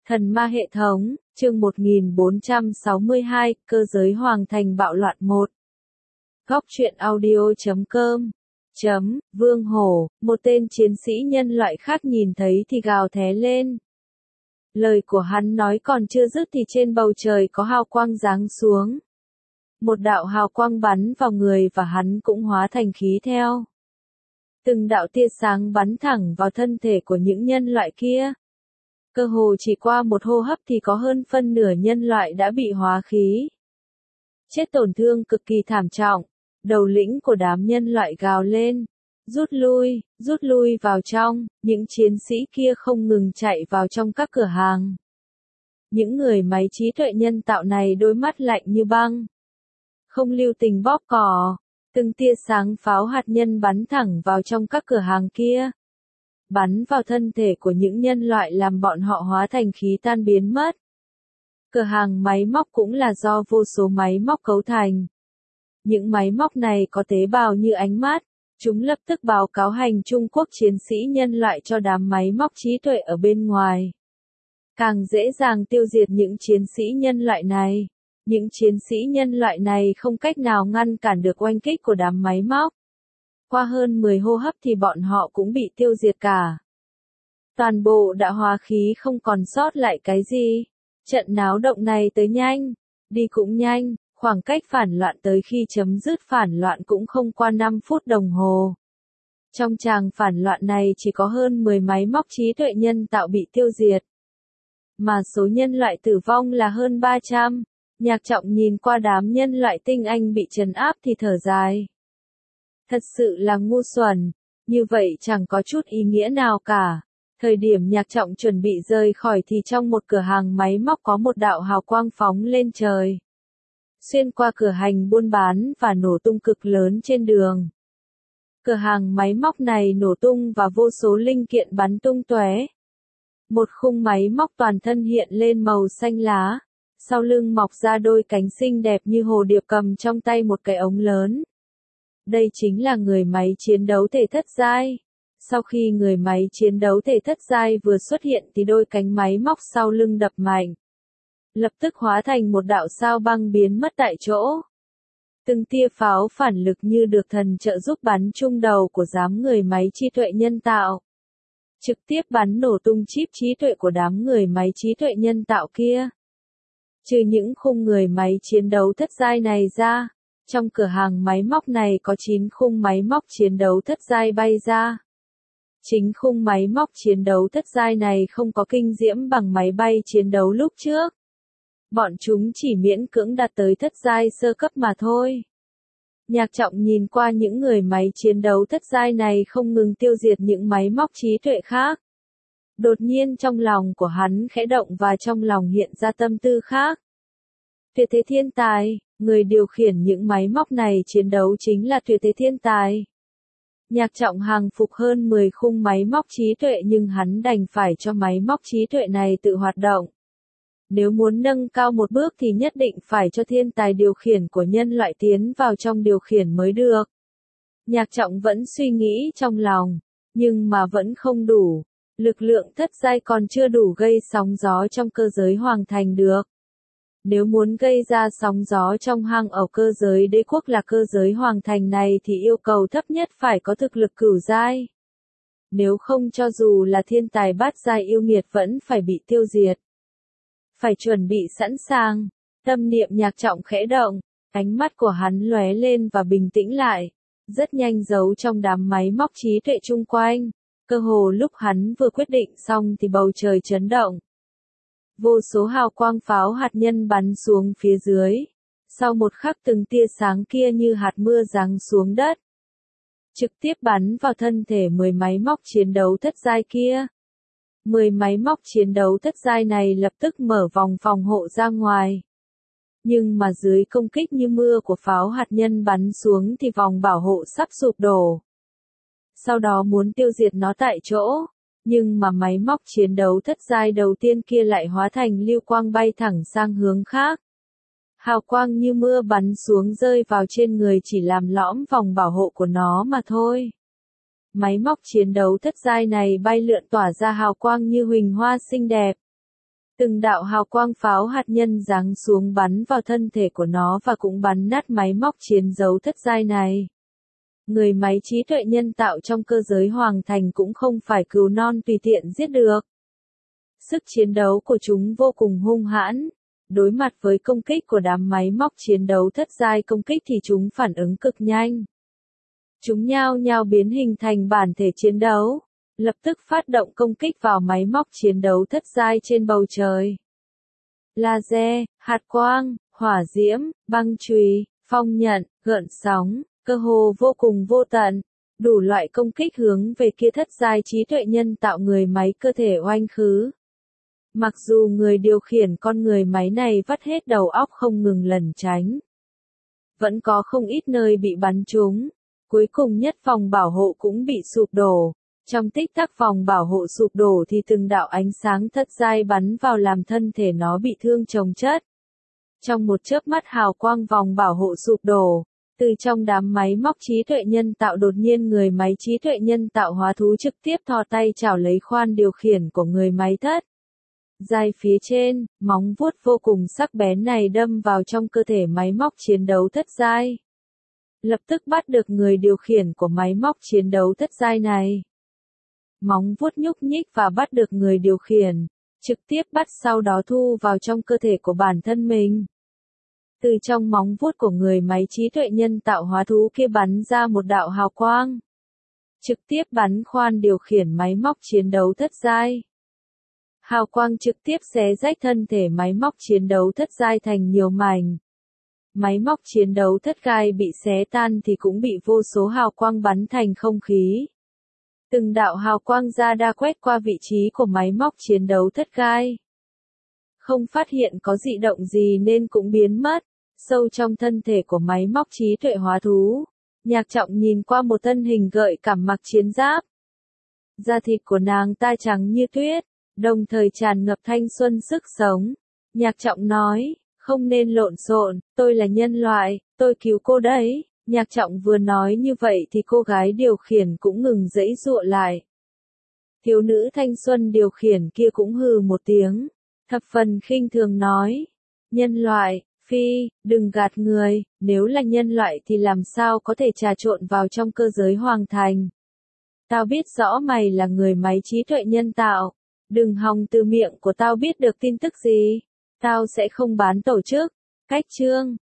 Thần ma hệ thống, chương 1462, cơ giới hoàng thành bạo loạn 1. Góc truyện audio.com. Vương Hổ, một tên chiến sĩ nhân loại khác nhìn thấy thì gào thé lên. Lời của hắn nói còn chưa dứt thì trên bầu trời có hào quang giáng xuống. Một đạo hào quang bắn vào người và hắn cũng hóa thành khí theo. Từng đạo tia sáng bắn thẳng vào thân thể của những nhân loại kia. Cơ hồ chỉ qua một hô hấp thì có hơn phân nửa nhân loại đã bị hóa khí. Chết tổn thương cực kỳ thảm trọng, đầu lĩnh của đám nhân loại gào lên. Rút lui vào trong, những chiến sĩ kia không ngừng chạy vào trong các cửa hàng. Những người máy trí tuệ nhân tạo này đôi mắt lạnh như băng. Không lưu tình bóp cò, từng tia sáng pháo hạt nhân bắn thẳng vào trong các cửa hàng kia. Bắn vào thân thể của những nhân loại làm bọn họ hóa thành khí tan biến mất. Cửa hàng máy móc cũng là do vô số máy móc cấu thành. Những máy móc này có tế bào như ánh mắt, chúng lập tức báo cáo hành Trung Quốc chiến sĩ nhân loại cho đám máy móc trí tuệ ở bên ngoài. Càng dễ dàng tiêu diệt những chiến sĩ nhân loại này. Những chiến sĩ nhân loại này không cách nào ngăn cản được oanh kích của đám máy móc. Qua hơn 10 hô hấp thì bọn họ cũng bị tiêu diệt cả. Toàn bộ đã hóa khí không còn sót lại cái gì. Trận náo động này tới nhanh, đi cũng nhanh, khoảng cách phản loạn tới khi chấm dứt phản loạn cũng không qua 5 phút đồng hồ. Trong tràng phản loạn này chỉ có hơn 10 máy móc trí tuệ nhân tạo bị tiêu diệt. Mà số nhân loại tử vong là hơn 300. Nhạc Trọng nhìn qua đám nhân loại tinh anh bị trấn áp thì thở dài. Thật sự là ngu xuẩn, như vậy chẳng có chút ý nghĩa nào cả. Thời điểm Nhạc Trọng chuẩn bị rời khỏi thì trong một cửa hàng máy móc có một đạo hào quang phóng lên trời. Xuyên qua cửa hành buôn bán và nổ tung cực lớn trên đường. Cửa hàng máy móc này nổ tung và vô số linh kiện bắn tung tóe. Một khung máy móc toàn thân hiện lên màu xanh lá. Sau lưng mọc ra đôi cánh xinh đẹp như hồ điệp cầm trong tay một cái ống lớn. Đây chính là người máy chiến đấu thể thất giai. Sau khi người máy chiến đấu thể thất giai vừa xuất hiện thì đôi cánh máy móc sau lưng đập mạnh. Lập tức hóa thành một đạo sao băng biến mất tại chỗ. Từng tia pháo phản lực như được thần trợ giúp bắn trúng đầu của đám người máy trí tuệ nhân tạo. Trực tiếp bắn nổ tung chip trí tuệ của đám người máy trí tuệ nhân tạo kia. Trừ những khung người máy chiến đấu thất giai này ra, trong cửa hàng máy móc này có 9 khung máy móc chiến đấu thất giai bay ra. Chính khung máy móc chiến đấu thất giai này không có kinh diễm bằng máy bay chiến đấu lúc trước. Bọn chúng chỉ miễn cưỡng đạt tới thất giai sơ cấp mà thôi. Nhạc Trọng nhìn qua những người máy chiến đấu thất giai này không ngừng tiêu diệt những máy móc trí tuệ khác. Đột nhiên trong lòng của hắn khẽ động và trong lòng hiện ra tâm tư khác. Tuyệt thế thiên tài, người điều khiển những máy móc này chiến đấu chính là tuyệt thế thiên tài. Nhạc Trọng hàng phục hơn 10 khung máy móc trí tuệ nhưng hắn đành phải cho máy móc trí tuệ này tự hoạt động. Nếu muốn nâng cao một bước thì nhất định phải cho thiên tài điều khiển của nhân loại tiến vào trong điều khiển mới được. Nhạc Trọng vẫn suy nghĩ trong lòng, nhưng mà vẫn không đủ. Lực lượng thất giai còn chưa đủ gây sóng gió trong cơ giới hoàng thành được. Nếu muốn gây ra sóng gió trong hang ở cơ giới đế quốc là cơ giới hoàng thành này thì yêu cầu thấp nhất phải có thực lực cửu giai. Nếu không cho dù là thiên tài bát giai yêu nghiệt vẫn phải bị tiêu diệt. Phải chuẩn bị sẵn sàng. Tâm niệm Nhạc Trọng khẽ động, ánh mắt của hắn lóe lên và bình tĩnh lại. Rất nhanh giấu trong đám máy móc trí tuệ chung quanh. Cơ hồ lúc hắn vừa quyết định xong thì bầu trời chấn động. Vô số hào quang pháo hạt nhân bắn xuống phía dưới. Sau một khắc từng tia sáng kia như hạt mưa giáng xuống đất. Trực tiếp bắn vào thân thể 10 máy móc chiến đấu thất giai kia. 10 máy móc chiến đấu thất giai này lập tức mở vòng phòng hộ ra ngoài. Nhưng mà dưới công kích như mưa của pháo hạt nhân bắn xuống thì vòng bảo hộ sắp sụp đổ. Sau đó muốn tiêu diệt nó tại chỗ, nhưng mà máy móc chiến đấu thất giai đầu tiên kia lại hóa thành lưu quang bay thẳng sang hướng khác. Hào quang như mưa bắn xuống rơi vào trên người chỉ làm lõm vòng bảo hộ của nó mà thôi. Máy móc chiến đấu thất giai này bay lượn tỏa ra hào quang như huỳnh hoa xinh đẹp. Từng đạo hào quang pháo hạt nhân giáng xuống bắn vào thân thể của nó và cũng bắn nát máy móc chiến đấu thất giai này. Người máy trí tuệ nhân tạo trong cơ giới hoàng thành cũng không phải cừu non tùy tiện giết được. Sức chiến đấu của chúng vô cùng hung hãn. Đối mặt với công kích của đám máy móc chiến đấu thất giai công kích thì chúng phản ứng cực nhanh. Chúng nhao nhao biến hình thành bản thể chiến đấu, lập tức phát động công kích vào máy móc chiến đấu thất giai trên bầu trời. Laser, hạt quang, hỏa diễm, băng chùy, phong nhận, gợn sóng, cơ hồ vô cùng vô tận, đủ loại công kích hướng về kia thất giai trí tuệ nhân tạo người máy cơ thể oanh khứ. Mặc dù người điều khiển con người máy này vắt hết đầu óc không ngừng lẩn tránh, vẫn có không ít nơi bị bắn trúng. Cuối cùng nhất vòng bảo hộ cũng bị sụp đổ. Trong tích tắc vòng bảo hộ sụp đổ thì từng đạo ánh sáng thất giai bắn vào làm thân thể nó bị thương chồng chất. Trong một chớp mắt hào quang vòng bảo hộ sụp đổ, từ trong đám máy móc trí tuệ nhân tạo đột nhiên người máy trí tuệ nhân tạo hóa thú trực tiếp thò tay chảo lấy khoan điều khiển của người máy thất giai phía trên, móng vuốt vô cùng sắc bén này đâm vào trong cơ thể máy móc chiến đấu thất giai. Lập tức bắt được người điều khiển của máy móc chiến đấu thất giai này. Móng vuốt nhúc nhích và bắt được người điều khiển, trực tiếp bắt sau đó thu vào trong cơ thể của bản thân mình. Từ trong móng vuốt của người máy trí tuệ nhân tạo hóa thú kia bắn ra một đạo hào quang. Trực tiếp bắn khoan điều khiển máy móc chiến đấu thất giai. Hào quang trực tiếp xé rách thân thể máy móc chiến đấu thất giai thành nhiều mảnh. Máy móc chiến đấu thất giai bị xé tan thì cũng bị vô số hào quang bắn thành không khí. Từng đạo hào quang radar quét qua vị trí của máy móc chiến đấu thất giai. Không phát hiện có dị động gì nên cũng biến mất. Sâu trong thân thể của máy móc trí tuệ hóa thú, Nhạc Trọng nhìn qua một thân hình gợi cảm mặc chiến giáp. Da thịt của nàng ta trắng như tuyết, đồng thời tràn ngập thanh xuân sức sống. Nhạc Trọng nói, không nên lộn xộn, tôi là nhân loại, tôi cứu cô đấy. Nhạc Trọng vừa nói như vậy thì cô gái điều khiển cũng ngừng giãy giụa lại. Thiếu nữ thanh xuân điều khiển kia cũng hừ một tiếng, thập phần khinh thường nói, nhân loại, phi, đừng gạt người, nếu là nhân loại thì làm sao có thể trà trộn vào trong cơ giới hoàng thành. Tao biết rõ mày là người máy trí tuệ nhân tạo, đừng hòng từ miệng của tao biết được tin tức gì, tao sẽ không bán tổ chức. Cách chương